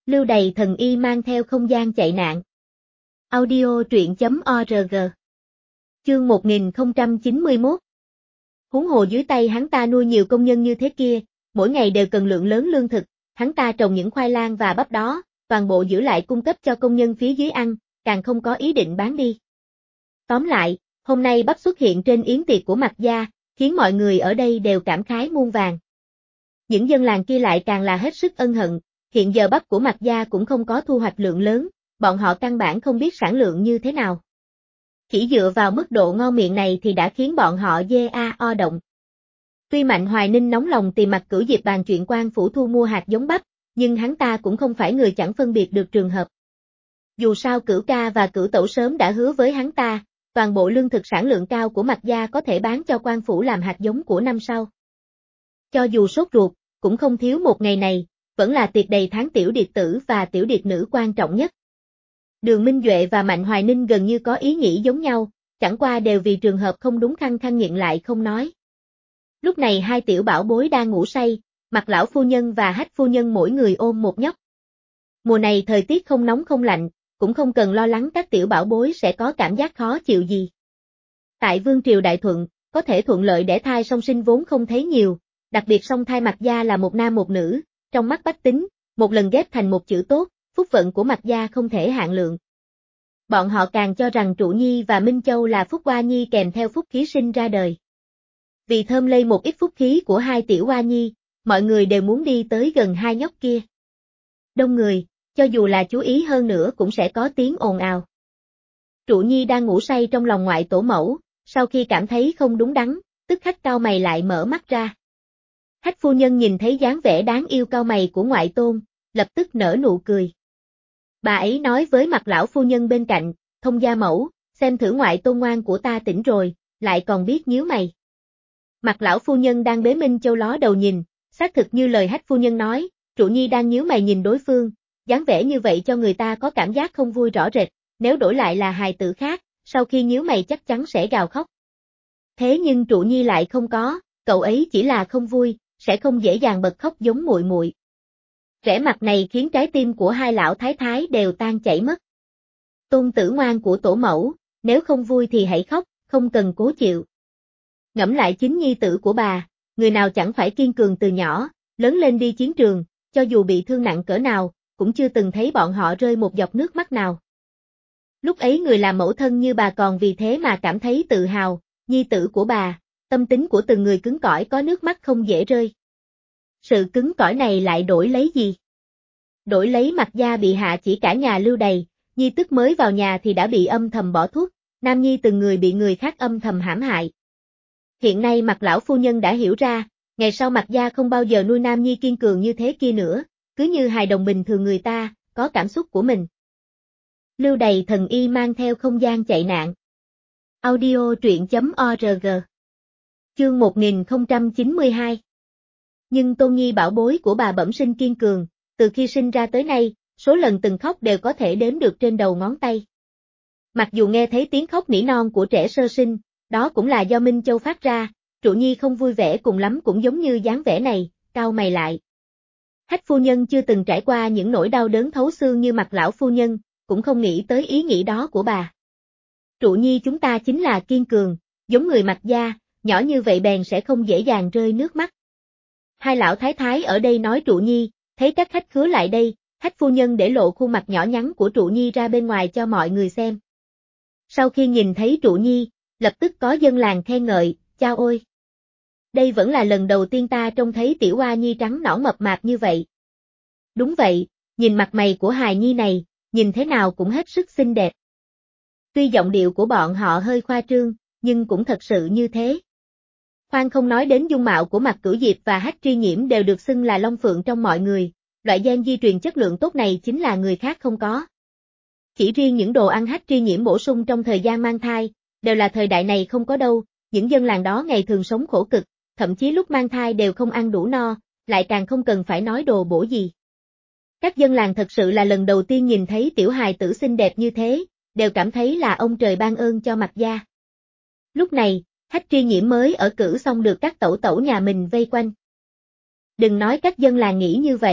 Lưu Đày thần y mang theo không gian chạy nạn. Audio truyện.org. Chương 1091. Huống hồ dưới tay hắn ta nuôi nhiều công nhân như thế kia, mỗi ngày đều cần lượng lớn lương thực, hắn ta trồng những khoai lang và bắp đó, toàn bộ giữ lại cung cấp cho công nhân phía dưới ăn, càng không có ý định bán đi. Tóm lại, hôm nay bắp xuất hiện trên yến tiệc của Mạc gia, khiến mọi người ở đây đều cảm khái muôn vàn. Những dân làng kia lại càng là hết sức ân hận, hiện giờ bắp của Mạc gia cũng không có thu hoạch lượng lớn, bọn họ căn bản không biết sản lượng như thế nào. Chỉ dựa vào mức độ ngon miệng này thì đã khiến bọn họ o động. Tuy Mạnh Hoài Ninh nóng lòng tìm Mạc Cửu Diệp bàn chuyện quan phủ thu mua hạt giống bắp, nhưng hắn ta cũng không phải người chẳng phân biệt được trường hợp. Dù sao Cửu ca và Cửu tẩu sớm đã hứa với hắn ta, toàn bộ lương thực sản lượng cao của Mạc gia có thể bán cho quan phủ làm hạt giống của năm sau. Cho dù sốt ruột, cũng không thiếu một ngày này, vẫn là tiệc đầy tháng tiểu điệt tử và tiểu điệt nữ quan trọng nhất. Đường Minh Duệ và Mạnh Hoài Ninh gần như có ý nghĩ giống nhau, chẳng qua đều vì trường hợp không đúng khăng khăng nhịn lại không nói. Lúc này hai tiểu bảo bối đang ngủ say, Mạc lão phu nhân và Hách phu nhân mỗi người ôm một nhóc. Mùa này thời tiết không nóng không lạnh, cũng không cần lo lắng các tiểu bảo bối sẽ có cảm giác khó chịu gì. Tại Vương triều Đại Thuận, có thể thuận lợi đẻ thai song sinh vốn không thấy nhiều, đặc biệt song thai Mạc gia là một nam một nữ, trong mắt bách tính, một lần ghép thành một chữ tốt, phúc vận của Mạc gia không thể hạn lượng. Bọn họ càng cho rằng Trụ Nhi và Minh Châu là phúc oa nhi kèm theo phúc khí sinh ra đời. Vì thơm lây một ít phúc khí của hai tiểu oa nhi, mọi người đều muốn đi tới gần hai nhóc kia. Đông người, cho dù là chú ý hơn nữa cũng sẽ có tiếng ồn ào. Trụ Nhi đang ngủ say trong lòng ngoại tổ mẫu, sau khi cảm thấy không đúng đắn, tức khắc cau mày lại mở mắt ra. Hách phu nhân nhìn thấy dáng vẻ đáng yêu cau mày của ngoại tôn, lập tức nở nụ cười. Bà ấy nói với Mạc lão phu nhân bên cạnh, Thông gia mẫu, xem thử ngoại tôn ngoan của ta tỉnh rồi, lại còn biết nhíu mày. Mạc lão phu nhân đang bế Minh Châu ló đầu nhìn, xác thực như lời Hách phu nhân nói, Trụ Nhi đang nhíu mày nhìn đối phương, dáng vẻ như vậy cho người ta có cảm giác không vui rõ rệt, nếu đổi lại là hài tử khác, sau khi nhíu mày chắc chắn sẽ gào khóc. Thế nhưng Trụ Nhi lại không có, cậu ấy chỉ là không vui, sẽ không dễ dàng bật khóc giống muội muội. Vẻ mặt này khiến trái tim của hai lão thái thái đều tan chảy mất. Tôn tử ngoan của tổ mẫu, nếu không vui thì hãy khóc, không cần cố chịu. Ngẫm lại chính nhi tử của bà, người nào chẳng phải kiên cường từ nhỏ, lớn lên đi chiến trường, cho dù bị thương nặng cỡ nào, cũng chưa từng thấy bọn họ rơi một giọt nước mắt nào. Lúc ấy người làm mẫu thân như bà còn vì thế mà cảm thấy tự hào, nhi tử của bà, tâm tính của từng người cứng cỏi có nước mắt không dễ rơi. Sự cứng cỏi này lại đổi lấy gì? Đổi lấy Mạc gia bị hạ chỉ cả nhà Lưu Đày, nhi tức mới vào nhà thì đã bị âm thầm bỏ thuốc, nam nhi từng người bị người khác âm thầm hãm hại. Hiện nay Mạc lão phu nhân đã hiểu ra, ngày sau Mạc gia không bao giờ nuôi nam nhi kiên cường như thế kia nữa, cứ như hài đồng bình thường người ta, có cảm xúc của mình. Lưu Đày thần y mang theo không gian chạy nạn. Audio truyện.org. Chương 1092. Nhưng Tôn Nhi bảo bối của bà bẩm sinh kiên cường, từ khi sinh ra tới nay, số lần từng khóc đều có thể đếm được trên đầu ngón tay. Mặc dù nghe thấy tiếng khóc nỉ non của trẻ sơ sinh, đó cũng là do Minh Châu phát ra, Trụ Nhi không vui vẻ cùng lắm cũng giống như dáng vẻ này, cau mày lại. Hách phu nhân chưa từng trải qua những nỗi đau đớn thấu xương như Mạc lão phu nhân, cũng không nghĩ tới ý nghĩ đó của bà. Trụ Nhi chúng ta chính là kiên cường, giống người Mạc gia, nhỏ như vậy bèn sẽ không dễ dàng rơi nước mắt. Hai lão thái thái ở đây nói Trụ Nhi, thấy các khách khứa lại đây, Hách phu nhân để lộ khuôn mặt nhỏ nhắn của Trụ Nhi ra bên ngoài cho mọi người xem. Sau khi nhìn thấy Trụ Nhi, lập tức có dân làng khen ngợi, chao ôi! Đây vẫn là lần đầu tiên ta trông thấy tiểu oa nhi trắng nõn mập mạp như vậy. Đúng vậy, nhìn mặt mày của hài nhi này, nhìn thế nào cũng hết sức xinh đẹp. Tuy giọng điệu của bọn họ hơi khoa trương, nhưng cũng thật sự như thế. Khoan không nói đến dung mạo của Mạc Cửu Diệp và Hách Tri Nhiễm đều được xưng là long phượng trong mọi người, loại gen di truyền chất lượng tốt này chính là người khác không có. Chỉ riêng những đồ ăn Hách Tri Nhiễm bổ sung trong thời gian mang thai, đều là thời đại này không có đâu, những dân làng đó ngày thường sống khổ cực, thậm chí lúc mang thai đều không ăn đủ no, lại càng không cần phải nói đồ bổ gì. Các dân làng thật sự là lần đầu tiên nhìn thấy tiểu hài tử xinh đẹp như thế, đều cảm thấy là ông trời ban ơn cho Mạc gia. Lúc này, Hách Tri Nhiễm mới ở cử xong được các tẩu tẩu nhà mình vây quanh. Đừng nói các dân làng nghĩ như vậy,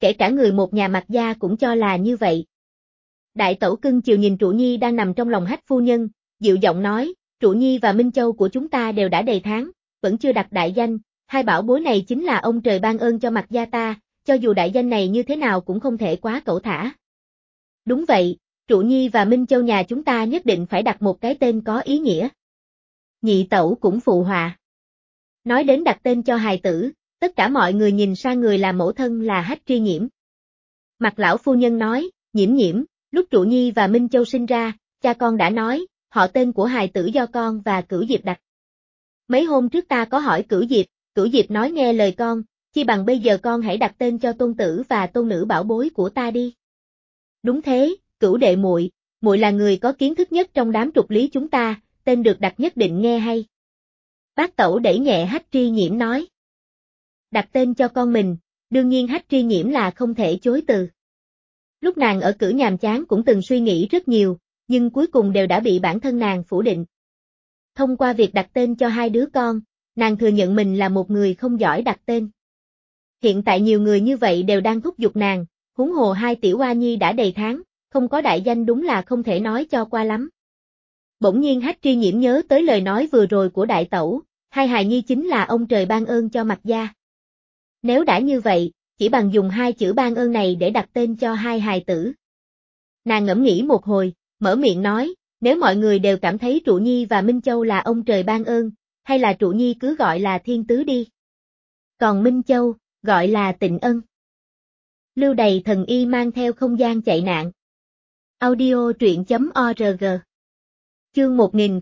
kể cả người một nhà Mạc Gia cũng cho là như vậy. Đại tẩu cưng chiều nhìn Trụ Nhi đang nằm trong lòng Hách phu nhân, dịu giọng nói, Trụ Nhi và Minh Châu của chúng ta đều đã đầy tháng, vẫn chưa đặt đại danh, hai bảo bối này chính là ông trời ban ơn cho Mạc Gia ta, cho dù đại danh này như thế nào cũng không thể quá cẩu thả. Đúng vậy, Trụ Nhi và Minh Châu nhà chúng ta nhất định phải đặt một cái tên có ý nghĩa. Nhị tẩu cũng phụ họa. Nói đến đặt tên cho hài tử, tất cả mọi người nhìn sang người làm mẫu thân là Hách Tri Nhiễm. Mạc lão phu nhân nói, Nhiễm Nhiễm, lúc Trụ Nhi và Minh Châu sinh ra, cha con đã nói, họ tên của hài tử do con và Cửu Diệp đặt. Mấy hôm trước ta có hỏi Cửu Diệp nói nghe lời con, chi bằng bây giờ con hãy đặt tên cho tôn tử và tôn nữ bảo bối của ta đi. Đúng thế, Cửu đệ muội, muội là người có kiến thức nhất trong đám trục lý chúng ta, tên được đặt nhất định nghe hay. Bác tẩu đẩy nhẹ Hách Tri Nhiễm nói. Đặt tên cho con mình, đương nhiên Hách Tri Nhiễm là không thể chối từ. Lúc nàng ở cữ nhàm chán cũng từng suy nghĩ rất nhiều, nhưng cuối cùng đều đã bị bản thân nàng phủ định. Thông qua việc đặt tên cho hai đứa con, nàng thừa nhận mình là một người không giỏi đặt tên. Hiện tại nhiều người như vậy đều đang thúc giục nàng, huống hồ hai tiểu oa nhi đã đầy tháng, không có đại danh đúng là không thể nói cho qua lắm. Bỗng nhiên Hách Tri Nhiễm nhớ tới lời nói vừa rồi của đại tẩu, hai hài nhi chính là ông trời ban ơn cho Mạc Gia. Nếu đã như vậy, chỉ bằng dùng hai chữ ban ơn này để đặt tên cho hai hài tử. Nàng ngẫm nghĩ một hồi, mở miệng nói, nếu mọi người đều cảm thấy Trụ Nhi và Minh Châu là ông trời ban ơn, hay là Trụ Nhi cứ gọi là Thiên Tứ đi. Còn Minh Châu, gọi là Tịnh Ân. Lưu Đầy Thần Y mang theo không gian chạy nạn. Audio truyện.org. Chương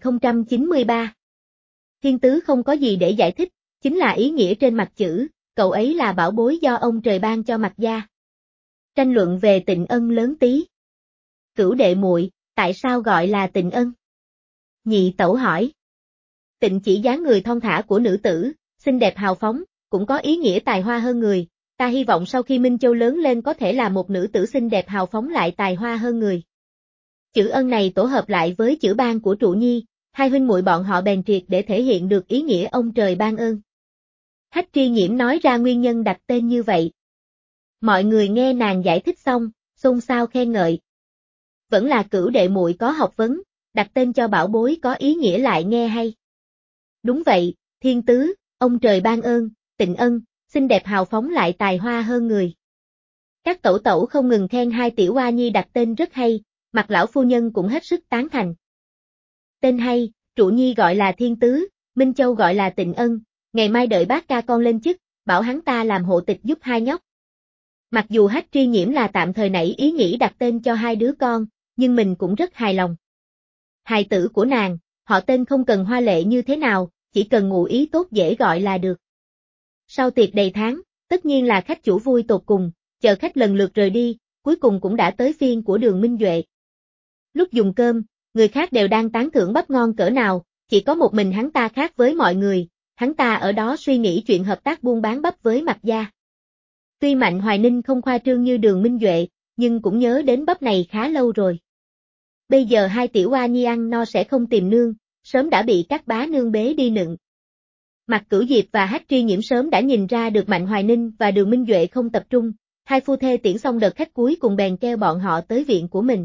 1093. Thiên Tứ không có gì để giải thích, chính là ý nghĩa trên mặt chữ, cậu ấy là bảo bối do ông trời ban cho Mạc Gia. Tranh luận về Tịnh Ân lớn tí. Cửu đệ muội, tại sao gọi là Tịnh Ân? Nhị tẩu hỏi. Tịnh chỉ dáng người thon thả của nữ tử, xinh đẹp hào phóng, cũng có ý nghĩa tài hoa hơn người. Ta hy vọng sau khi Minh Châu lớn lên có thể là một nữ tử xinh đẹp hào phóng lại tài hoa hơn người. Chữ Ân này tổ hợp lại với chữ ban của Trụ Nhi, hai huynh muội bọn họ bèn triệt để thể hiện được ý nghĩa ông trời ban ơn. Hách Tri Nhiễm nói ra nguyên nhân đặt tên như vậy. Mọi người nghe nàng giải thích xong, xôn xao khen ngợi. Vẫn là Cửu đệ muội có học vấn, đặt tên cho bảo bối có ý nghĩa lại nghe hay. Đúng vậy, Thiên Tứ, ông trời ban ơn, Tịnh Ân, xinh đẹp hào phóng lại tài hoa hơn người. Các tẩu tẩu không ngừng khen hai tiểu oa nhi đặt tên rất hay, Mạc lão phu nhân cũng hết sức tán thành. Tên hay, Trụ Nhi gọi là Thiên Tứ, Minh Châu gọi là Tịnh Ân, ngày mai đợi bác ca con lên chức, bảo hắn ta làm hộ tịch giúp hai nhóc. Mặc dù Hách Tri Nhiễm là tạm thời nảy ý nghĩ đặt tên cho hai đứa con, nhưng mình cũng rất hài lòng. Hài tử của nàng, họ tên không cần hoa lệ như thế nào, chỉ cần ngụ ý tốt dễ gọi là được. Sau tiệc đầy tháng, tất nhiên là khách chủ vui tột cùng, chờ khách lần lượt rời đi, cuối cùng cũng đã tới phiên của Đường Minh Duệ. Lúc dùng cơm, người khác đều đang tán thưởng bắp ngon cỡ nào, chỉ có một mình hắn ta khác với mọi người, hắn ta ở đó suy nghĩ chuyện hợp tác buôn bán bắp với Mạc Gia. Tuy Mạnh Hoài Ninh không khoa trương như Đường Minh Duệ, nhưng cũng nhớ đến bắp này khá lâu rồi. Bây giờ hai tiểu oa nhi ăn no sẽ không tìm nương, sớm đã bị các bá nương bế đi nựng. Mạc Cửu Diệp và Hách Tri Nhiễm sớm đã nhìn ra được Mạnh Hoài Ninh và Đường Minh Duệ không tập trung, hai phu thê tiễn xong đợt khách cuối cùng bèn kêu bọn họ tới viện của mình.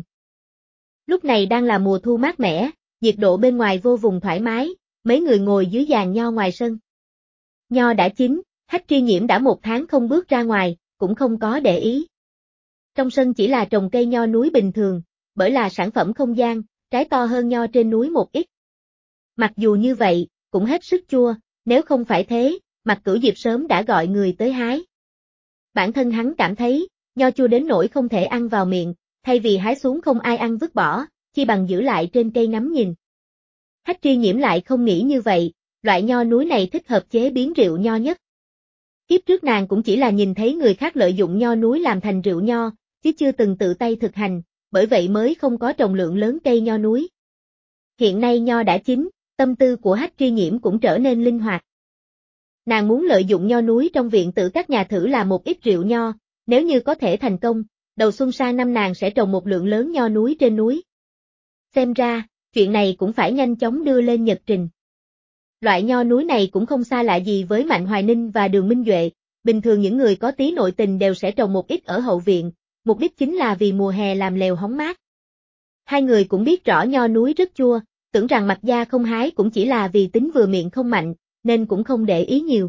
Lúc này đang là mùa thu mát mẻ, nhiệt độ bên ngoài vô vùng thoải mái, mấy người ngồi dưới giàn nho ngoài sân. Nho đã chín, Hách Tri Nhiễm đã một tháng không bước ra ngoài, cũng không có để ý. Trong sân chỉ là trồng cây nho núi bình thường, bởi là sản phẩm không gian, trái to hơn nho trên núi một ít. Mặc dù như vậy, cũng hết sức chua, nếu không phải thế, Mạc Cửu Diệp sớm đã gọi người tới hái. Bản thân hắn cảm thấy, nho chua đến nỗi không thể ăn vào miệng, thay vì hái xuống không ai ăn vứt bỏ, chi bằng giữ lại trên cây ngắm nhìn. Hách Tri Nhiễm lại không nghĩ như vậy, loại nho núi này thích hợp chế biến rượu nho nhất. Kiếp trước nàng cũng chỉ là nhìn thấy người khác lợi dụng nho núi làm thành rượu nho, chứ chưa từng tự tay thực hành, bởi vậy mới không có trồng lượng lớn cây nho núi. Hiện nay nho đã chín, tâm tư của Hách Tri Nhiễm cũng trở nên linh hoạt. Nàng muốn lợi dụng nho núi trong viện tử các nhà thử làm một ít rượu nho, nếu như có thể thành công, đầu xuân sang năm nàng sẽ trồng một lượng lớn nho núi trên núi. Xem ra, chuyện này cũng phải nhanh chóng đưa lên nhật trình. Loại nho núi này cũng không xa lạ gì với Mạnh Hoài Ninh và Đường Minh Duệ, bình thường những người có tí nội tình đều sẽ trồng một ít ở hậu viện, mục đích chính là vì mùa hè làm lều hóng mát. Hai người cũng biết rõ nho núi rất chua, tưởng rằng Mạc Gia không hái cũng chỉ là vì tính vừa miệng không mạnh, nên cũng không để ý nhiều.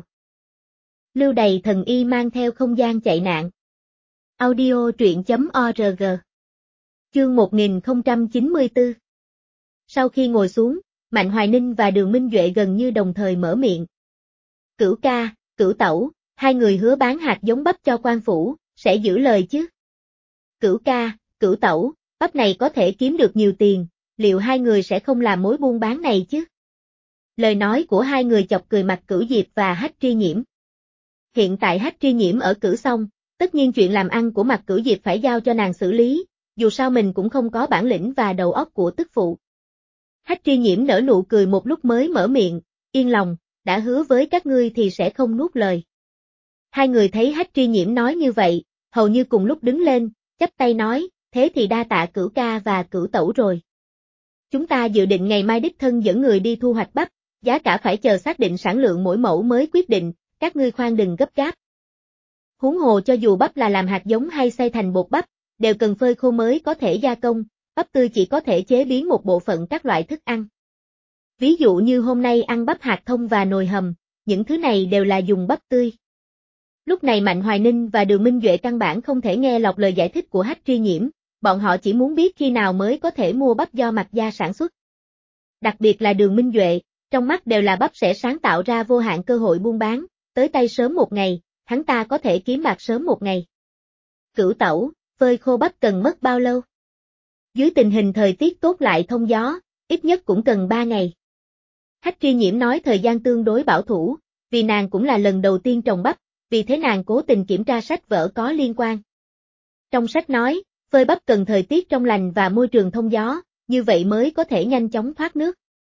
Lưu Đày thần y mang theo không gian chạy nạn. Audio truyện.org. Chương 1094. Sau khi ngồi xuống, Mạnh Hoài Ninh và Đường Minh Duệ gần như đồng thời mở miệng. Cửu ca, Cửu tẩu, hai người hứa bán hạt giống bắp cho quan phủ, sẽ giữ lời chứ? Cửu ca, Cửu tẩu, bắp này có thể kiếm được nhiều tiền, liệu hai người sẽ không làm mối buôn bán này chứ? Lời nói của hai người chọc cười mặt Cửu Diệp và Hách Tri Nhiễm. Hiện tại Hách Tri Nhiễm ở Cửu Xong, tất nhiên chuyện làm ăn của mặt Cửu Diệp phải giao cho nàng xử lý, dù sao mình cũng không có bản lĩnh và đầu óc của tức phụ. Hách Tri Nhiễm nở nụ cười một lúc mới mở miệng, yên lòng, đã hứa với các ngươi thì sẽ không nuốt lời. Hai người thấy Hách Tri Nhiễm nói như vậy, hầu như cùng lúc đứng lên, chắp tay nói, thế thì đa tạ Cửu ca và Cửu tẩu rồi. Chúng ta dự định ngày mai đích thân dẫn người đi thu hoạch bắp, giá cả phải chờ xác định sản lượng mỗi mẫu mới quyết định, các ngươi khoan đừng gấp gáp. Huống hồ cho dù bắp là làm hạt giống hay xay thành bột bắp, đều cần phơi khô mới có thể gia công, bắp tươi chỉ có thể chế biến một bộ phận các loại thức ăn. Ví dụ như hôm nay ăn bắp hạt thông và nồi hầm, những thứ này đều là dùng bắp tươi. Lúc này Mạnh Hoài Ninh và Đường Minh Duệ căn bản không thể nghe lọt lời giải thích của Hách Tri Nhiễm, bọn họ chỉ muốn biết khi nào mới có thể mua bắp do Mạc Gia sản xuất. Đặc biệt là Đường Minh Duệ, trong mắt đều là bắp sẽ sáng tạo ra vô hạn cơ hội buôn bán, tới tay sớm một ngày, hắn ta có thể kiếm bạc sớm một ngày. Cửu tẩu, phơi khô bắp cần mất bao lâu? Dưới tình hình thời tiết tốt lại thông gió, ít nhất cũng cần 3 ngày. Hách Tri Nhiễm nói thời gian tương đối bảo thủ, vì nàng cũng là lần đầu tiên trồng bắp, vì thế nàng cố tình kiểm tra sách vở có liên quan. Trong sách nói, phơi bắp cần thời tiết trong lành và môi trường thông gió, như vậy mới có thể nhanh chóng thoát nước.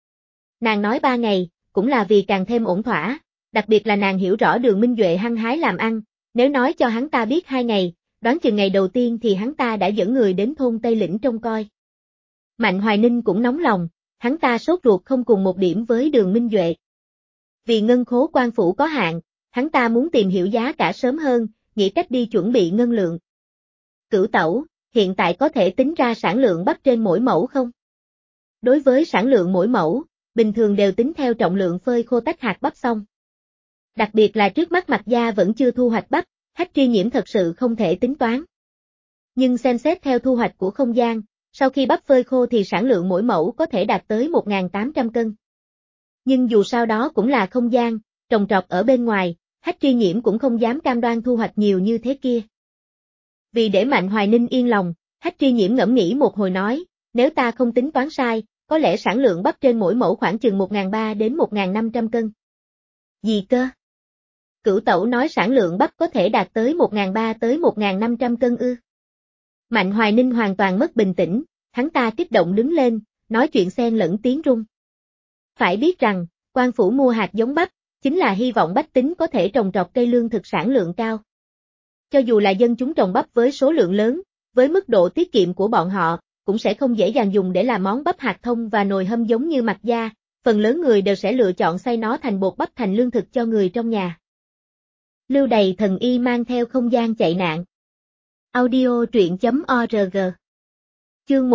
Nàng nói 3 ngày, cũng là vì càng thêm ổn thỏa, đặc biệt là nàng hiểu rõ Đường Minh Duệ hăng hái làm ăn, nếu nói cho hắn ta biết 2 ngày, đoán chừng ngày đầu tiên thì hắn ta đã dẫn người đến thôn Tây Lĩnh trông coi. Mạnh Hoài Ninh cũng nóng lòng, hắn ta sốt ruột không cùng một điểm với Đường Minh Duệ. Vì ngân khố quan phủ có hạn, hắn ta muốn tìm hiểu giá cả sớm hơn, nghĩ cách đi chuẩn bị ngân lượng. Cửu tẩu, hiện tại có thể tính ra sản lượng bắp trên mỗi mẫu không? Đối với sản lượng mỗi mẫu, bình thường đều tính theo trọng lượng phơi khô tách hạt bắp xong. Đặc biệt là trước mắt Mạc Gia vẫn chưa thu hoạch bắp, Hách Tri Nhiễm thật sự không thể tính toán. Nhưng xem xét theo thu hoạch của không gian, sau khi bắp phơi khô thì sản lượng mỗi mẫu có thể đạt tới 1.800 cân. Nhưng dù sao đó cũng là không gian, trồng trọt ở bên ngoài, Hách Tri Nhiễm cũng không dám cam đoan thu hoạch nhiều như thế kia. Vì để Mạnh Hoài Ninh yên lòng, Hách Tri Nhiễm ngẫm nghĩ một hồi nói, nếu ta không tính toán sai, có lẽ sản lượng bắp trên mỗi mẫu khoảng chừng 1.300 đến 1.500 cân. Gì cơ? Cửu tẩu nói sản lượng bắp có thể đạt tới 1.300 tới 1.500 cân ư? Mạnh Hoài Ninh hoàn toàn mất bình tĩnh, hắn ta kích động đứng lên, nói chuyện xen lẫn tiếng rung. Phải biết rằng, quan phủ mua hạt giống bắp, chính là hy vọng bách tính có thể trồng trọt cây lương thực sản lượng cao. Cho dù là dân chúng trồng bắp với số lượng lớn, với mức độ tiết kiệm của bọn họ, cũng sẽ không dễ dàng dùng để làm món bắp hạt thông và nồi hâm giống như Mạc Gia, phần lớn người đều sẽ lựa chọn xay nó thành bột bắp thành lương thực cho người trong nhà. Lưu Đày thần y mang theo không gian chạy nạn. Audio truyện.org. Chương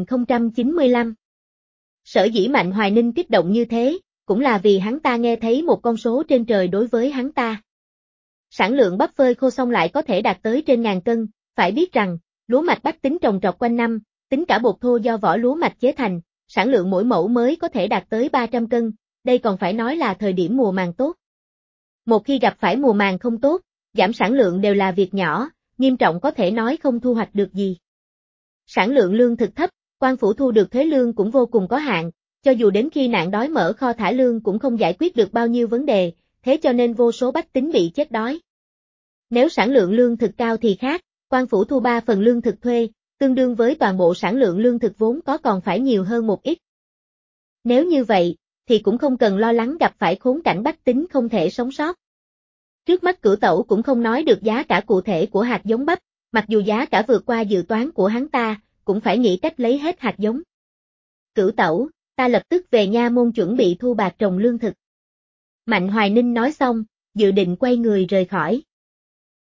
1095. Sở dĩ Mạnh Hoài Ninh kích động như thế, cũng là vì hắn ta nghe thấy một con số trên trời đối với hắn ta. Sản lượng bắp phơi khô xong lại có thể đạt tới trên 1.000 cân, phải biết rằng, lúa mạch bách tính trồng trọt quanh năm, tính cả bột thô do vỏ lúa mạch chế thành, sản lượng mỗi mẫu mới có thể đạt tới 300 cân, đây còn phải nói là thời điểm mùa màng tốt. Một khi gặp phải mùa màng không tốt, giảm sản lượng đều là việc nhỏ, nghiêm trọng có thể nói không thu hoạch được gì. Sản lượng lương thực thấp, quan phủ thu được thuế lương cũng vô cùng có hạn, cho dù đến khi nạn đói mở kho thả lương cũng không giải quyết được bao nhiêu vấn đề, thế cho nên vô số bách tính bị chết đói. Nếu sản lượng lương thực cao thì khác, quan phủ thu 3 phần lương thực thuê, tương đương với toàn bộ sản lượng lương thực vốn có còn phải nhiều hơn một ít. Nếu như vậy, thì cũng không cần lo lắng gặp phải khốn cảnh bách tính không thể sống sót. Trước mắt Cửu tẩu cũng không nói được giá cả cụ thể của hạt giống bắp, mặc dù giá cả vượt qua dự toán của hắn ta, cũng phải nghĩ cách lấy hết hạt giống. Cửu tẩu, ta lập tức về nha môn chuẩn bị thu bạc trồng lương thực. Mạnh Hoài Ninh nói xong, dự định quay người rời khỏi.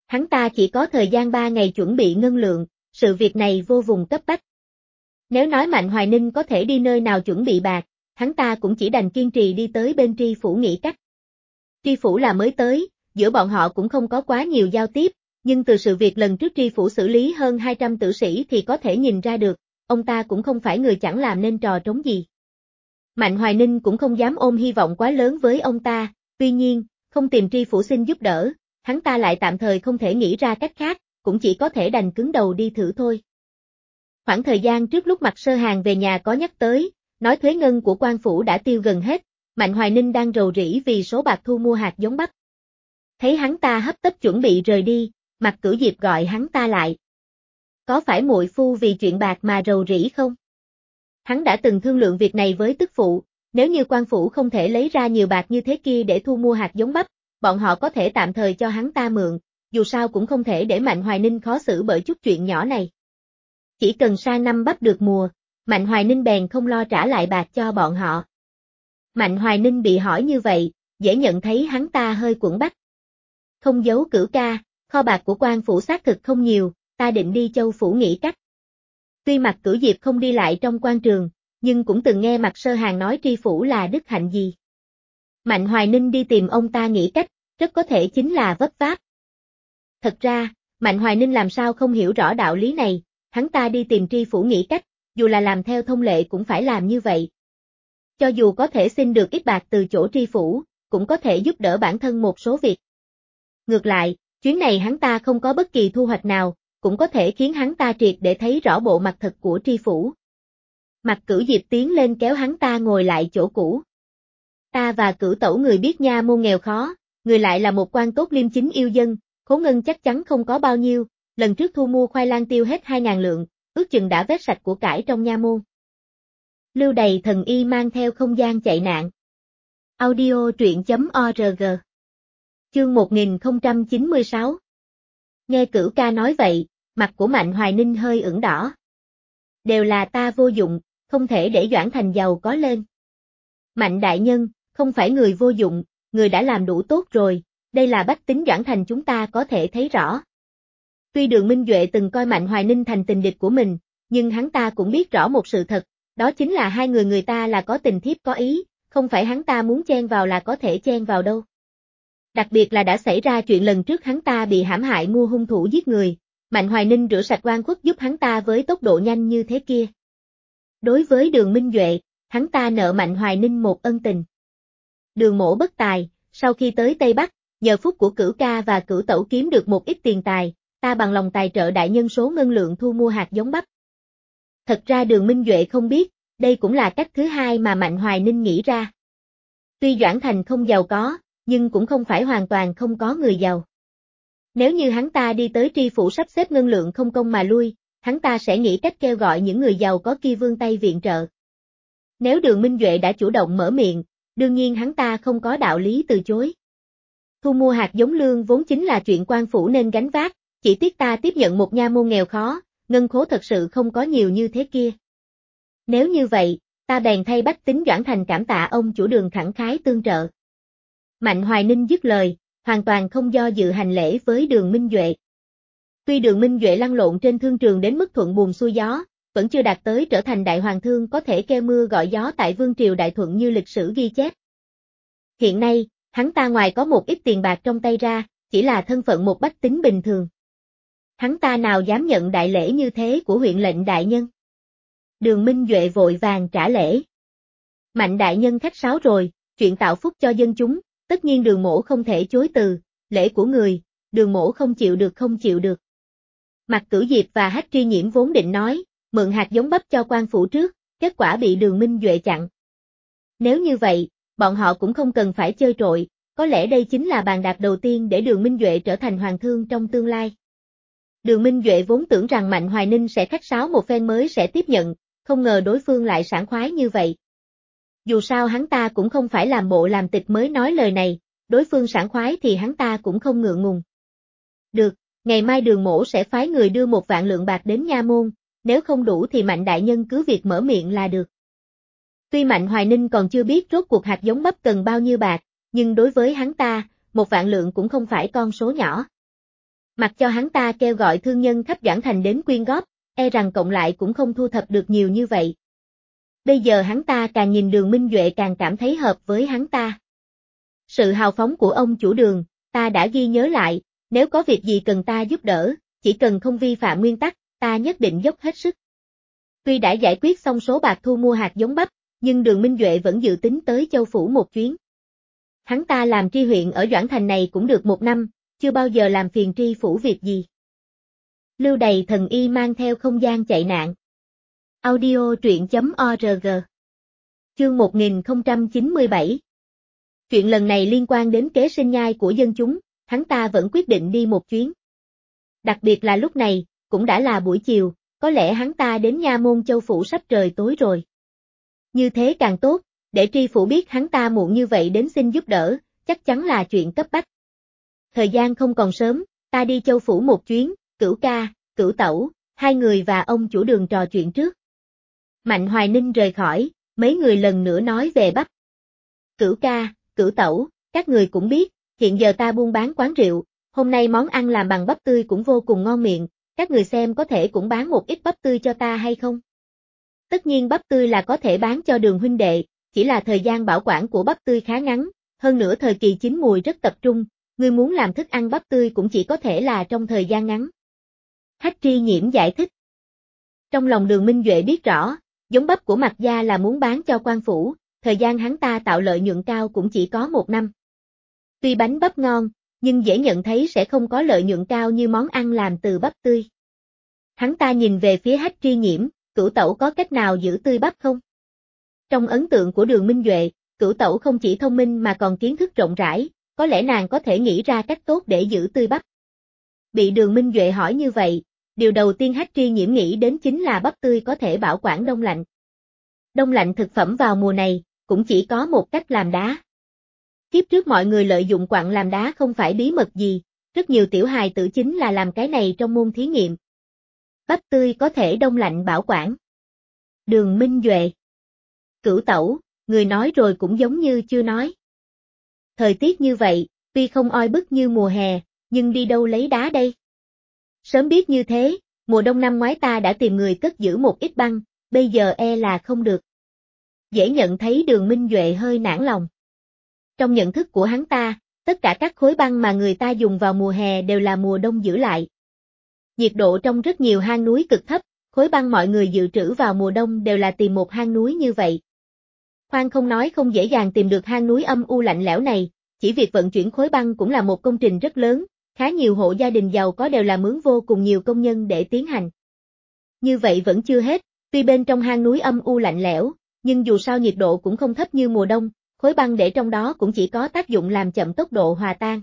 Hắn ta chỉ có thời gian 3 ngày chuẩn bị ngân lượng, sự việc này vô cùng cấp bách. Nếu nói Mạnh Hoài Ninh có thể đi nơi nào chuẩn bị bạc, hắn ta cũng chỉ đành kiên trì đi tới bên Tri Phủ nghĩ cách. Tri Phủ là mới tới, giữa bọn họ cũng không có quá nhiều giao tiếp, nhưng từ sự việc lần trước Tri Phủ xử lý hơn 200 tử sĩ thì có thể nhìn ra được, ông ta cũng không phải người chẳng làm nên trò trống gì. Mạnh Hoài Ninh cũng không dám ôm hy vọng quá lớn với ông ta, tuy nhiên, không tìm Tri Phủ xin giúp đỡ, hắn ta lại tạm thời không thể nghĩ ra cách khác, cũng chỉ có thể đành cứng đầu đi thử thôi. Khoảng thời gian trước lúc Mạc Sơ Hàng về nhà có nhắc tới, nói thuế ngân của quan phủ đã tiêu gần hết, Mạnh Hoài Ninh đang rầu rĩ vì số bạc thu mua hạt giống bắp. Thấy hắn ta hấp tấp chuẩn bị rời đi, Mạc Cửu Diệp gọi hắn ta lại. Có phải muội phu vì chuyện bạc mà rầu rĩ không? Hắn đã từng thương lượng việc này với tức phụ, nếu như quan phủ không thể lấy ra nhiều bạc như thế kia để thu mua hạt giống bắp, bọn họ có thể tạm thời cho hắn ta mượn, dù sao cũng không thể để Mạnh Hoài Ninh khó xử bởi chút chuyện nhỏ này. Chỉ cần sang năm bắp được mùa, Mạnh Hoài Ninh bèn không lo trả lại bạc cho bọn họ. Mạnh Hoài Ninh bị hỏi như vậy, dễ nhận thấy hắn ta hơi quẫn bách. Không giấu Cửu ca, kho bạc của quan phủ xác thực không nhiều, ta định đi Châu phủ nghĩ cách. Tuy Mạc Cửu Diệp không đi lại trong quan trường, nhưng cũng từng nghe Mạc Sơ Hàng nói Tri Phủ là đức hạnh gì. Mạnh Hoài Ninh đi tìm ông ta nghĩ cách, rất có thể chính là vấp váp. Thật ra, Mạnh Hoài Ninh làm sao không hiểu rõ đạo lý này, hắn ta đi tìm Tri Phủ nghĩ cách, dù là làm theo thông lệ cũng phải làm như vậy. Cho dù có thể xin được ít bạc từ chỗ Tri Phủ, cũng có thể giúp đỡ bản thân một số việc. Ngược lại, chuyến này hắn ta không có bất kỳ thu hoạch nào, cũng có thể khiến hắn ta triệt để thấy rõ bộ mặt thật của Tri Phủ. Mạc Cửu Diệp tiến lên kéo hắn ta ngồi lại chỗ cũ. Ta và Cửu tẩu người biết nha môn nghèo khó, người lại là một quan tốt liêm chính yêu dân, khố ngân chắc chắn không có bao nhiêu, lần trước thu mua khoai lang tiêu hết 2.000 lượng, ước chừng đã vét sạch của cải trong nha môn. Lưu Đầy Thần Y mang theo không gian chạy nạn. Audio truyện.org. Chương 1096. Nghe Cửu ca nói vậy, mặt của Mạnh Hoài Ninh hơi ửng đỏ. Đều là ta vô dụng, không thể để Doãn Thành giàu có lên. Mạnh đại nhân, không phải người vô dụng, người đã làm đủ tốt rồi, đây là bách tính Doãn Thành chúng ta có thể thấy rõ. Tuy Đường Minh Duệ từng coi Mạnh Hoài Ninh thành tình địch của mình, nhưng hắn ta cũng biết rõ một sự thật, đó chính là hai người ta là có tình thiếp có ý, không phải hắn ta muốn chen vào là có thể chen vào đâu. Đặc biệt là đã xảy ra chuyện lần trước hắn ta bị hãm hại mua hung thủ giết người, Mạnh Hoài Ninh rửa sạch oan khuất giúp hắn ta với tốc độ nhanh như thế kia. Đối với Đường Minh Duệ, hắn ta nợ Mạnh Hoài Ninh một ân tình. Đường mổ bất tài, sau khi tới Tây Bắc, nhờ phúc của Cửu ca và Cửu tẩu kiếm được một ít tiền tài, ta bằng lòng tài trợ đại nhân số ngân lượng thu mua hạt giống bắp. Thật ra Đường Minh Duệ không biết, đây cũng là cách thứ hai mà Mạnh Hoài Ninh nghĩ ra. Tuy Doãn Thành không giàu có, nhưng cũng không phải hoàn toàn không có người giàu. Nếu như hắn ta đi tới Tri Phủ sắp xếp ngân lượng không công mà lui, hắn ta sẽ nghĩ cách kêu gọi những người giàu có kia vươn tay viện trợ. Nếu Đường Minh Duệ đã chủ động mở miệng, đương nhiên hắn ta không có đạo lý từ chối. Thu mua hạt giống lương vốn chính là chuyện quan phủ nên gánh vác, chỉ tiếc ta tiếp nhận một nha môn nghèo khó, ngân khố thật sự không có nhiều như thế kia. Nếu như vậy, ta bèn thay bách tính Doãn Thành cảm tạ ông chủ Đường khẳng khái tương trợ. Mạnh Hoài Ninh dứt lời, hoàn toàn không do dự hành lễ với Đường Minh Duệ. Tuy Đường Minh Duệ lăn lộn trên thương trường đến mức thuận buồm xuôi gió, vẫn chưa đạt tới trở thành đại hoàng thương có thể kêu mưa gọi gió tại vương triều Đại Thuận như lịch sử ghi chép. Hiện nay, hắn ta ngoài có một ít tiền bạc trong tay ra, chỉ là thân phận một bách tính bình thường. Hắn ta nào dám nhận đại lễ như thế của huyện lệnh đại nhân? Đường Minh Duệ vội vàng trả lễ. Mạnh đại nhân khách sáo rồi, chuyện tạo phúc cho dân chúng, tất nhiên Đường mổ không thể chối từ, lễ của người, Đường mổ không chịu được không chịu được. Mạc Cửu Diệp và Hách Tri Nhiễm vốn định nói, mượn hạt giống bắp cho quan phủ trước, kết quả bị Đường Minh Duệ chặn. Nếu như vậy, bọn họ cũng không cần phải chơi trội, có lẽ đây chính là bàn đạp đầu tiên để Đường Minh Duệ trở thành hoàng thương trong tương lai. Đường Minh Duệ vốn tưởng rằng Mạnh Hoài Ninh sẽ khách sáo một phen mới sẽ tiếp nhận, không ngờ đối phương lại sảng khoái như vậy. Dù sao hắn ta cũng không phải làm bộ làm tịch mới nói lời này, đối phương sảng khoái thì hắn ta cũng không ngượng ngùng. Được, ngày mai Đường mổ sẽ phái người đưa 1 vạn lượng bạc đến nha môn, nếu không đủ thì Mạnh đại nhân cứ việc mở miệng là được. Tuy Mạnh Hoài Ninh còn chưa biết rốt cuộc hạt giống bắp cần bao nhiêu bạc, nhưng đối với hắn ta, 1 vạn lượng cũng không phải con số nhỏ. Mặc cho hắn ta kêu gọi thương nhân khắp Doãn Thành đến quyên góp, e rằng cộng lại cũng không thu thập được nhiều như vậy. Bây giờ hắn ta càng nhìn Đường Minh Duệ càng cảm thấy hợp với hắn ta. Sự hào phóng của ông chủ Đường, ta đã ghi nhớ lại, nếu có việc gì cần ta giúp đỡ, chỉ cần không vi phạm nguyên tắc, ta nhất định dốc hết sức. Tuy đã giải quyết xong số bạc thu mua hạt giống bắp, nhưng Đường Minh Duệ vẫn dự tính tới Châu Phủ một chuyến. Hắn ta làm tri huyện ở Doãn Thành này cũng được 1 năm, chưa bao giờ làm phiền tri phủ việc gì. Lưu Đày thần y mang theo không gian chạy nạn. Audio truyện.org. Chương 1097. Chuyện lần này liên quan đến kế sinh nhai của dân chúng, hắn ta vẫn quyết định đi một chuyến. Đặc biệt là lúc này, cũng đã là buổi chiều, có lẽ hắn ta đến nha môn Châu Phủ sắp trời tối rồi. Như thế càng tốt, để tri phủ biết hắn ta muộn như vậy đến xin giúp đỡ, chắc chắn là chuyện cấp bách. Thời gian không còn sớm, ta đi Châu Phủ một chuyến, Cửu ca, Cửu tẩu, hai người và ông chủ Đường trò chuyện trước. Mạnh Hoài Ninh rời khỏi, mấy người lần nữa nói về bắp. Cửu ca, Cửu tẩu, các người cũng biết, hiện giờ ta buôn bán quán rượu, hôm nay món ăn làm bằng bắp tươi cũng vô cùng ngon miệng, các người xem có thể cũng bán một ít bắp tươi cho ta hay không? Tất nhiên bắp tươi là có thể bán cho Đường huynh đệ, chỉ là thời gian bảo quản của bắp tươi khá ngắn, hơn nữa thời kỳ chín mùi rất tập trung, ngươi muốn làm thức ăn bắp tươi cũng chỉ có thể là trong thời gian ngắn. Hách Tri Nhiễm giải thích. Trong lòng Đường Minh Duệ biết rõ, giống bắp của Mạc gia là muốn bán cho quan phủ, thời gian hắn ta tạo lợi nhuận cao cũng chỉ có 1 năm. Tuy bánh bắp ngon, nhưng dễ nhận thấy sẽ không có lợi nhuận cao như món ăn làm từ bắp tươi. Hắn ta nhìn về phía Hách Tri Nhiễm, Cửu tẩu có cách nào giữ tươi bắp không? Trong ấn tượng của Đường Minh Duệ, Cửu tẩu không chỉ thông minh mà còn kiến thức rộng rãi, có lẽ nàng có thể nghĩ ra cách tốt để giữ tươi bắp. Bị Đường Minh Duệ hỏi như vậy, điều đầu tiên Hách Tri Nhiễm nghĩ đến chính là bắp tươi có thể bảo quản đông lạnh. Đông lạnh thực phẩm vào mùa này, cũng chỉ có một cách làm đá. Kiếp trước mọi người lợi dụng quặng làm đá không phải bí mật gì, rất nhiều tiểu hài tử chính là làm cái này trong môn thí nghiệm. Bắp tươi có thể đông lạnh bảo quản. Đường Minh Duệ. Cửu tẩu, người nói rồi cũng giống như chưa nói. Thời tiết như vậy, tuy không oi bức như mùa hè, nhưng đi đâu lấy đá đây? Sớm biết như thế, mùa đông năm ngoái ta đã tìm người cất giữ một ít băng, bây giờ e là không được. Dễ nhận thấy Đường Minh Duệ hơi nản lòng. Trong nhận thức của hắn ta, tất cả các khối băng mà người ta dùng vào mùa hè đều là mùa đông giữ lại. Nhiệt độ trong rất nhiều hang núi cực thấp, khối băng mọi người dự trữ vào mùa đông đều là tìm một hang núi như vậy. Khoan không nói không dễ dàng tìm được hang núi âm u lạnh lẽo này, chỉ việc vận chuyển khối băng cũng là một công trình rất lớn, khá nhiều hộ gia đình giàu có đều là mướn vô cùng nhiều công nhân để tiến hành. Như vậy vẫn chưa hết, tuy bên trong hang núi âm u lạnh lẽo, nhưng dù sao nhiệt độ cũng không thấp như mùa đông, khối băng để trong đó cũng chỉ có tác dụng làm chậm tốc độ hòa tan.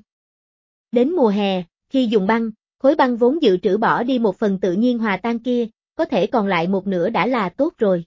Đến mùa hè, khi dùng băng, khối băng vốn dự trữ bỏ đi một phần tự nhiên hòa tan kia, có thể còn lại một nửa đã là tốt rồi.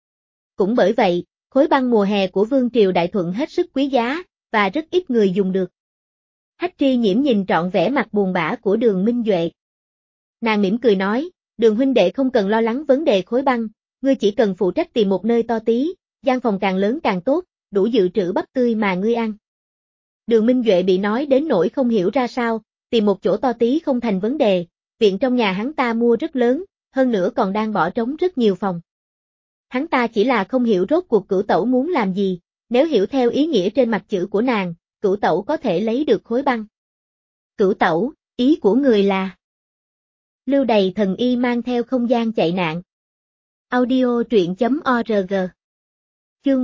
Cũng bởi vậy, khối băng mùa hè của Vương triều Đại Thuận hết sức quý giá, và rất ít người dùng được. Hách Tri Nhiễm nhìn trọn vẻ mặt buồn bã của Đường Minh Duệ. Nàng mỉm cười nói, Đường huynh đệ không cần lo lắng vấn đề khối băng, ngươi chỉ cần phụ trách tìm một nơi to tí, gian phòng càng lớn càng tốt, đủ dự trữ bắp tươi mà ngươi ăn. Đường Minh Duệ bị nói đến nỗi không hiểu ra sao, tìm một chỗ to tí không thành vấn đề, viện trong nhà hắn ta mua rất lớn, hơn nữa còn đang bỏ trống rất nhiều phòng. Hắn ta chỉ là không hiểu rốt cuộc Cửu tẩu muốn làm gì, nếu hiểu theo ý nghĩa trên mặt chữ của nàng, Cửu tẩu có thể lấy được khối băng. Cửu tẩu, ý của người là... Lưu Đày thần y mang theo không gian chạy nạn. Audio truyện.org. Chương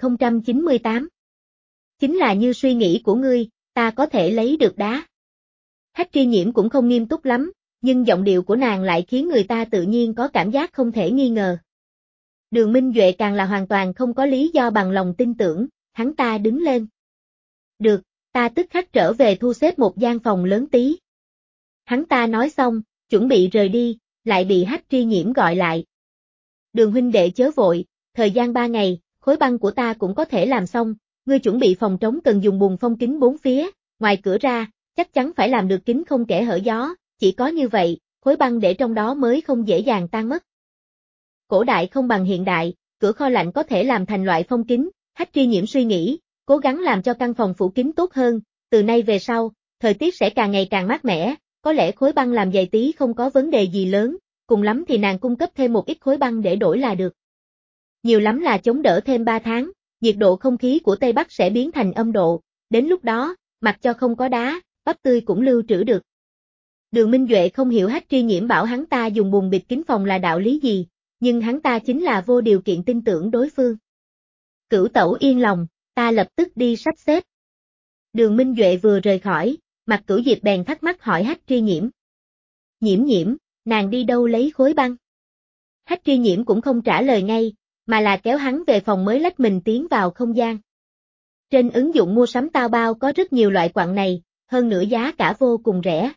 1098. Chính là như suy nghĩ của ngươi, ta có thể lấy được đá. Hách Tri Nhiễm cũng không nghiêm túc lắm, nhưng giọng điệu của nàng lại khiến người ta tự nhiên có cảm giác không thể nghi ngờ. Đường Minh Duệ càng là hoàn toàn không có lý do bằng lòng tin tưởng, hắn ta đứng lên. Được, ta tức khắc trở về thu xếp một gian phòng lớn tí. Hắn ta nói xong, chuẩn bị rời đi, lại bị Hách Tri Nhiễm gọi lại. Đường huynh đệ chớ vội, thời gian 3 ngày, khối băng của ta cũng có thể làm xong, ngươi chuẩn bị phòng trống cần dùng bùn phong kín 4 phía, ngoài cửa ra, chắc chắn phải làm được kín không kẽ hở gió, chỉ có như vậy, khối băng để trong đó mới không dễ dàng tan mất. Cổ đại không bằng hiện đại, cửa kho lạnh có thể làm thành loại phong kín, Hách Tri Nhiễm suy nghĩ, cố gắng làm cho căn phòng phủ kín tốt hơn, từ nay về sau, thời tiết sẽ càng ngày càng mát mẻ, có lẽ khối băng làm dày tí không có vấn đề gì lớn, cùng lắm thì nàng cung cấp thêm một ít khối băng để đổi là được. Nhiều lắm là chống đỡ thêm 3 tháng, nhiệt độ không khí của Tây Bắc sẽ biến thành âm độ, đến lúc đó, mặc cho không có đá, bắp tươi cũng lưu trữ được. Đường Minh Duệ không hiểu Hách Tri Nhiễm bảo hắn ta dùng bùn bịt kín phòng là đạo lý gì, nhưng hắn ta chính là vô điều kiện tin tưởng đối phương. Cửu tẩu yên lòng, ta lập tức đi sắp xếp. Đường Minh Duệ vừa rời khỏi, Mạc Cửu Diệp bèn thắc mắc hỏi Hách Tri Nhiễm. Nhiễm nhiễm, nàng đi đâu lấy khối băng? Hách Tri Nhiễm cũng không trả lời ngay, mà là kéo hắn về phòng mới lách mình tiến vào không gian. Trên ứng dụng mua sắm tao bao có rất nhiều loại quặng này, hơn nữa giá cả vô cùng rẻ.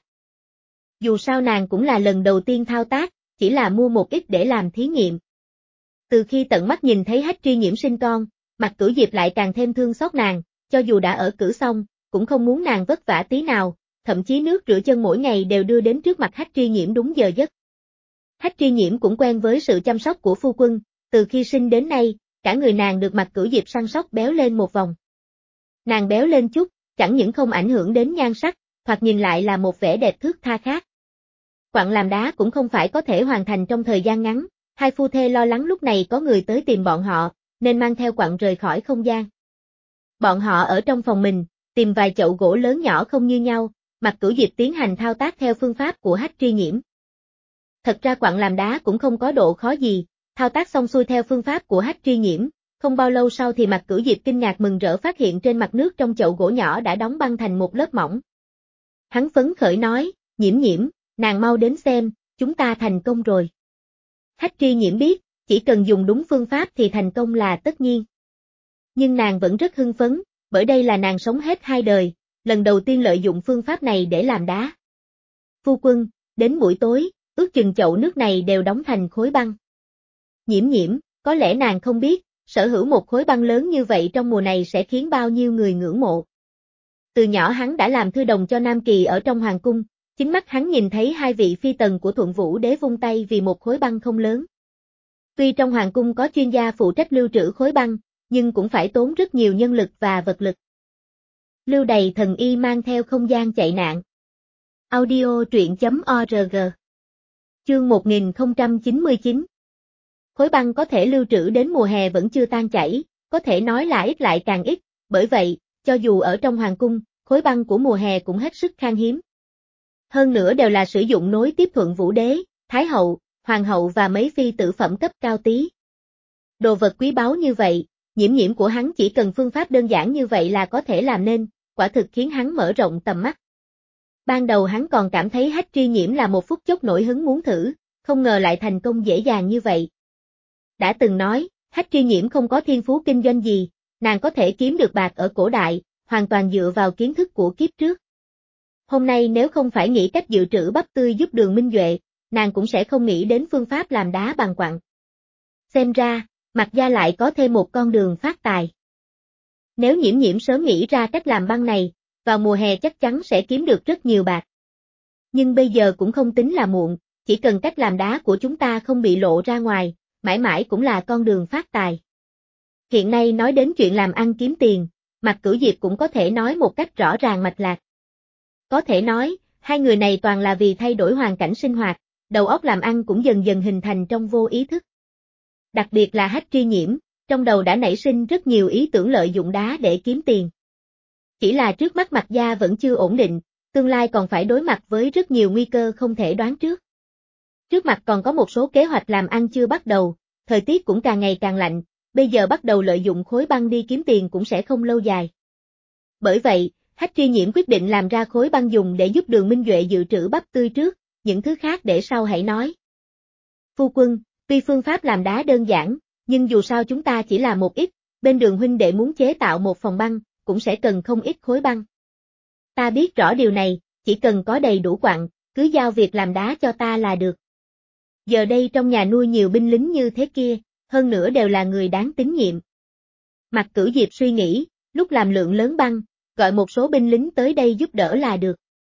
Dù sao nàng cũng là lần đầu tiên thao tác, chỉ là mua một ít để làm thí nghiệm. Từ khi tận mắt nhìn thấy Hách Tri Nhiễm sinh con, Mạc Cửu Diệp lại càng thêm thương xót nàng, cho dù đã ở cử xong, cũng không muốn nàng vất vả tí nào, thậm chí nước rửa chân mỗi ngày đều đưa đến trước mặt Hách Tri Nhiễm đúng giờ giấc. Hách Tri Nhiễm cũng quen với sự chăm sóc của phu quân, từ khi sinh đến nay, cả người nàng được Mạc Cửu Diệp săn sóc béo lên một vòng. Nàng béo lên chút, chẳng những không ảnh hưởng đến nhan sắc, thoạt nhìn lại là một vẻ đẹp thướt tha khác. Quặng làm đá cũng không phải có thể hoàn thành trong thời gian ngắn, hai phu thê lo lắng lúc này có người tới tìm bọn họ, nên mang theo quặng rời khỏi không gian. Bọn họ ở trong phòng mình, tìm vài chậu gỗ lớn nhỏ không như nhau, Mạc Cửu Diệp tiến hành thao tác theo phương pháp của Hách Tri Nhiễm. Thật ra quặng làm đá cũng không có độ khó gì, thao tác xong xuôi theo phương pháp của Hách Tri Nhiễm, không bao lâu sau thì Mạc Cửu Diệp kinh ngạc mừng rỡ phát hiện trên mặt nước trong chậu gỗ nhỏ đã đóng băng thành một lớp mỏng. Hắn phấn khởi nói, Nhiễm nhiễm, nàng mau đến xem, chúng ta thành công rồi. Hách Tri Nhiễm biết, chỉ cần dùng đúng phương pháp thì thành công là tất nhiên. Nhưng nàng vẫn rất hưng phấn, bởi đây là nàng sống hết 2 đời, lần đầu tiên lợi dụng phương pháp này để làm đá. Phu quân, đến buổi tối, ước chừng chậu nước này đều đóng thành khối băng. Nhiễm nhiễm, có lẽ nàng không biết, sở hữu một khối băng lớn như vậy trong mùa này sẽ khiến bao nhiêu người ngưỡng mộ. Từ nhỏ hắn đã làm thư đồng cho Nam Kỳ ở trong hoàng cung, chính mắt hắn nhìn thấy 2 vị phi tần của Thuận Vũ Đế vung tay vì một khối băng không lớn. Tuy trong hoàng cung có chuyên gia phụ trách lưu trữ khối băng, nhưng cũng phải tốn rất nhiều nhân lực và vật lực. Lưu Đày thần y mang theo không gian chạy nạn. Audio truyện.org. Chương 1099. Khối băng có thể lưu trữ đến mùa hè vẫn chưa tan chảy, có thể nói là ít lại càng ít, bởi vậy, cho dù ở trong hoàng cung, khối băng của mùa hè cũng hết sức khan hiếm. Hơn nữa đều là sử dụng nối tiếp Thuận Vũ Đế, Thái hậu, Hoàng hậu và mấy phi tử phẩm cấp cao tí. Đồ vật quý báu như vậy, nhiễm nhiễm của hắn chỉ cần phương pháp đơn giản như vậy là có thể làm nên, quả thực khiến hắn mở rộng tầm mắt. Ban đầu hắn còn cảm thấy Hách Tri Nhiễm là một phút chốc nổi hứng muốn thử, không ngờ lại thành công dễ dàng như vậy. Đã từng nói, Hách Tri Nhiễm không có thiên phú kinh doanh gì, nàng có thể kiếm được bạc ở cổ đại, hoàn toàn dựa vào kiến thức của kiếp trước. Hôm nay nếu không phải nghĩ cách dự trữ bắp tươi giúp Đường Minh Duệ, nàng cũng sẽ không nghĩ đến phương pháp làm đá bằng quặng. Xem ra, Mạc gia lại có thêm một con đường phát tài. Nếu nhiễm nhiễm sớm nghĩ ra cách làm băng này, vào mùa hè chắc chắn sẽ kiếm được rất nhiều bạc. Nhưng bây giờ cũng không tính là muộn, chỉ cần cách làm đá của chúng ta không bị lộ ra ngoài, mãi mãi cũng là con đường phát tài. Hiện nay nói đến chuyện làm ăn kiếm tiền, Mạc Cửu Diệp cũng có thể nói một cách rõ ràng mạch lạc. Có thể nói, hai người này toàn là vì thay đổi hoàn cảnh sinh hoạt, đầu óc làm ăn cũng dần dần hình thành trong vô ý thức. Đặc biệt là Hách Tri Nhiễm, trong đầu đã nảy sinh rất nhiều ý tưởng lợi dụng đá để kiếm tiền. Chỉ là trước mắt Mạc gia vẫn chưa ổn định, tương lai còn phải đối mặt với rất nhiều nguy cơ không thể đoán trước. Trước mặt còn có một số kế hoạch làm ăn chưa bắt đầu, thời tiết cũng càng ngày càng lạnh, bây giờ bắt đầu lợi dụng khối băng đi kiếm tiền cũng sẽ không lâu dài. Bởi vậy, Hách Tri Nhiễm quyết định làm ra khối băng dùng để giúp Đường Minh Duệ dự trữ bắp tươi trước, những thứ khác để sau hãy nói. Phu quân, tuy phương pháp làm đá đơn giản, nhưng dù sao chúng ta chỉ là một ít, bên Đường huynh đệ muốn chế tạo một phòng băng, cũng sẽ cần không ít khối băng. Ta biết rõ điều này, chỉ cần có đầy đủ quặng, cứ giao việc làm đá cho ta là được. Giờ đây trong nhà nuôi nhiều binh lính như thế kia, hơn nữa đều là người đáng tín nhiệm. Mạc Cửu Diệp suy nghĩ, lúc làm lượng lớn băng, gọi một số binh lính tới đây giúp đỡ là được.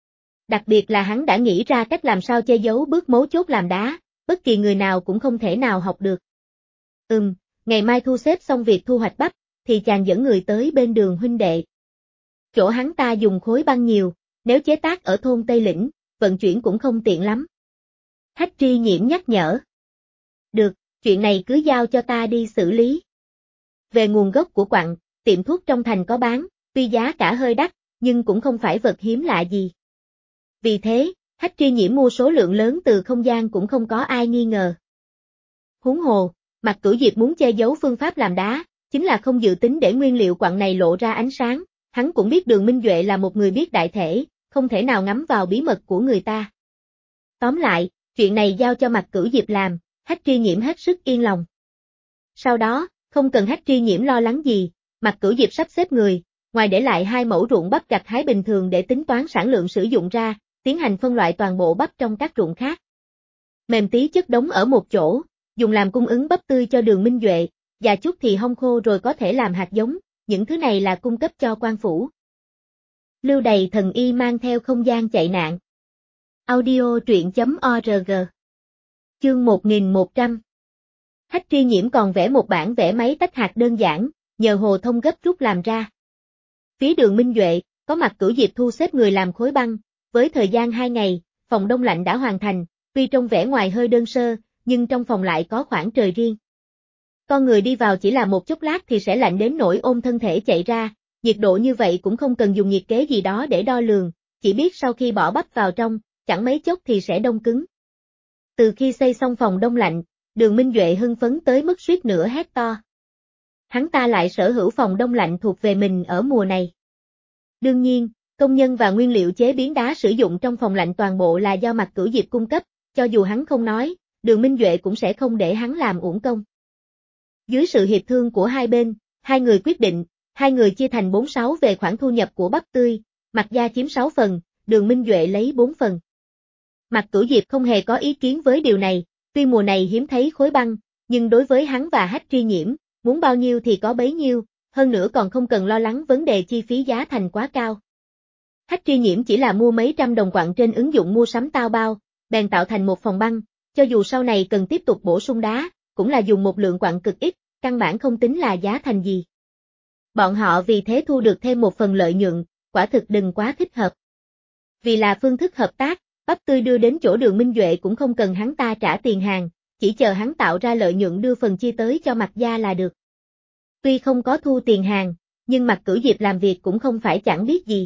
Đặc biệt là hắn đã nghĩ ra cách làm sao che giấu bước mấu chốt làm đá, bất kỳ người nào cũng không thể nào học được. Ngày mai thu xếp xong việc thu hoạch bắp, thì chàng dẫn người tới bên Đường huynh đệ. Chỗ hắn ta dùng khối băng nhiều, nếu chế tác ở thôn Tây Lĩnh, vận chuyển cũng không tiện lắm. Hách Tri Nhiễm nhắc nhở. Được, chuyện này cứ giao cho ta đi xử lý. Về nguồn gốc của quặng, tiệm thuốc trong thành có bán, tuy giá cả hơi đắt, nhưng cũng không phải vật hiếm lạ gì. Vì thế, Hách Tri Nhiễm mua số lượng lớn từ không gian cũng không có ai nghi ngờ. Huống hồ, Mạc Cửu Diệp muốn che giấu phương pháp làm đá, chính là không dự tính để nguyên liệu quặng này lộ ra ánh sáng, hắn cũng biết Đường Minh Duệ là một người biết đại thể, không thể nào ngắm vào bí mật của người ta. Tóm lại, chuyện này giao cho Mạc Cửu Diệp làm, Hách Tri Nhiễm hết sức yên lòng. Sau đó, không cần Hách Tri Nhiễm lo lắng gì, Mạc Cửu Diệp sắp xếp người, ngoài để lại 2 mẫu ruộng bắp gặt hái bình thường để tính toán sản lượng sử dụng ra, tiến hành phân loại toàn bộ bắp trong các ruộng khác. Mềm tí chất đống ở một chỗ, dùng làm cung ứng bắp tươi cho Đường Minh Duệ, và chút thì hong khô rồi có thể làm hạt giống, những thứ này là cung cấp cho quan phủ. Lưu Đầy Thần Y mang theo không gian chạy nạn. Audio truyện.org. Chương 1100. Hách Tri Nhiễm còn vẽ một bản vẽ máy tách hạt đơn giản, nhờ Hồ Thông gấp rút làm ra. Phía Đường Minh Duệ, có Mạc Cửu Diệp thu xếp người làm khối băng, với thời gian 2 ngày, phòng đông lạnh đã hoàn thành, tuy trong vẻ ngoài hơi đơn sơ, nhưng trong phòng lại có khoảng trời riêng. Con người đi vào chỉ là một chốc lát thì sẽ lạnh đến nỗi ôm thân thể chạy ra, nhiệt độ như vậy cũng không cần dùng nhiệt kế gì đó để đo lường, chỉ biết sau khi bỏ bắp vào trong, chẳng mấy chốc thì sẽ đông cứng. Từ khi xây xong phòng đông lạnh, Đường Minh Duệ hưng phấn tới mức suýt nữa hét to. Hắn ta lại sở hữu phòng đông lạnh thuộc về mình ở mùa này. Đương nhiên, công nhân và nguyên liệu chế biến đá sử dụng trong phòng lạnh toàn bộ là do Mạc Cửu Diệp cung cấp, cho dù hắn không nói, Đường Minh Duệ cũng sẽ không để hắn làm uổng công. Dưới sự hiệp thương của hai bên, hai người quyết định, hai người chia thành 4/6 về khoản thu nhập của bắp tươi, Mạc gia chiếm 6 phần, Đường Minh Duệ lấy 4 phần. Mạc Cửu Diệp không hề có ý kiến với điều này, tuy mùa này hiếm thấy khối băng, nhưng đối với hắn và Hách Tri Nhiễm, muốn bao nhiêu thì có bấy nhiêu, hơn nữa còn không cần lo lắng vấn đề chi phí giá thành quá cao. Hách Tri Nhiễm chỉ là mua mấy trăm đồng quặng trên ứng dụng mua sắm tao bao, bèn tạo thành một phòng băng, cho dù sau này cần tiếp tục bổ sung đá, cũng là dùng một lượng quặng cực ít, căn bản không tính là giá thành gì. Bọn họ vì thế thu được thêm một phần lợi nhuận, quả thực đừng quá thích hợp. Vì là phương thức hợp tác, bắp tươi đưa đến chỗ Đường Minh Duệ cũng không cần hắn ta trả tiền hàng, chỉ chờ hắn tạo ra lợi nhuận đưa phần chia tới cho Mạc gia là được. Tuy không có thu tiền hàng, nhưng Mạc Cửu Diệp làm việc cũng không phải chẳng biết gì.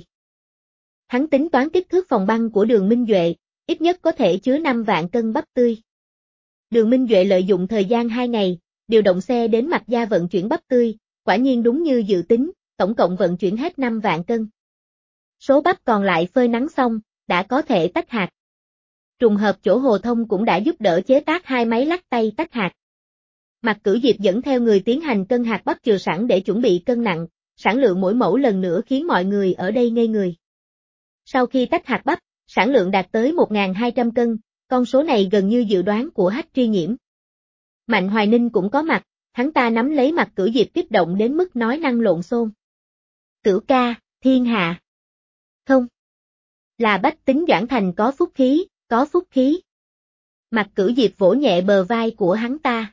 Hắn tính toán kích thước phòng băng của Đường Minh Duệ, ít nhất có thể chứa 5 vạn cân bắp tươi. Đường Minh Duệ lợi dụng thời gian 2 ngày, điều động xe đến Mạc gia vận chuyển bắp tươi, quả nhiên đúng như dự tính, tổng cộng vận chuyển hết 5 vạn cân. Số bắp còn lại phơi nắng xong, đã có thể tách hạt. Trùng hợp chỗ Hồ Thông cũng đã giúp đỡ chế tác 2 máy lắc tay tách hạt. Mạc Cửu Diệp dẫn theo người tiến hành cân hạt bắp chừa sẵn để chuẩn bị cân nặng, sản lượng mỗi mẫu lần nữa khiến mọi người ở đây ngây người. Sau khi tách hạt bắp, sản lượng đạt tới 1.200 cân, con số này gần như dự đoán của Hách Tri Nhiễm. Mạnh Hoài Ninh cũng có mặt, hắn ta nắm lấy Mạc Cửu Diệp kích động đến mức nói năng lộn xộn. Cửu ca, thiên hạ. Không. Là bách tính Doãn Thành có phúc khí, có phúc khí. Mạc Cửu Diệp vỗ nhẹ bờ vai của hắn ta.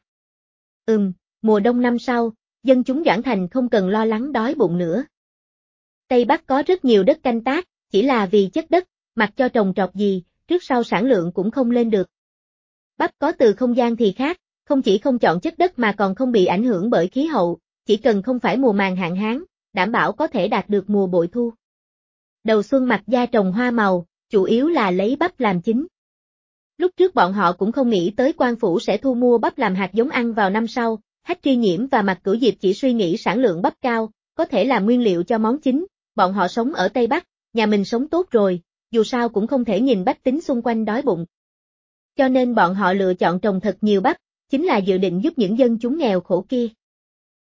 Mùa đông năm sau, dân chúng Doãn Thành không cần lo lắng đói bụng nữa. Tây Bắc có rất nhiều đất canh tác, chỉ là vì chất đất, mặc cho trồng trọt gì, trước sau sản lượng cũng không lên được. Bắp có từ không gian thì khác, không chỉ không chọn chất đất mà còn không bị ảnh hưởng bởi khí hậu, chỉ cần không phải mùa màng hạn hán, đảm bảo có thể đạt được mùa bội thu. Đầu xuân Mạc gia trồng hoa màu, chủ yếu là lấy bắp làm chính. Lúc trước bọn họ cũng không nghĩ tới quan phủ sẽ thu mua bắp làm hạt giống ăn vào năm sau, Hách Tri Nhiễm và Mạc Cửu Diệp chỉ suy nghĩ sản lượng bắp cao, có thể làm nguyên liệu cho món chính, bọn họ sống ở Tây Bắc, nhà mình sống tốt rồi, dù sao cũng không thể nhìn bách tính xung quanh đói bụng. Cho nên bọn họ lựa chọn trồng thật nhiều bắp, chính là dự định giúp những dân chúng nghèo khổ kia.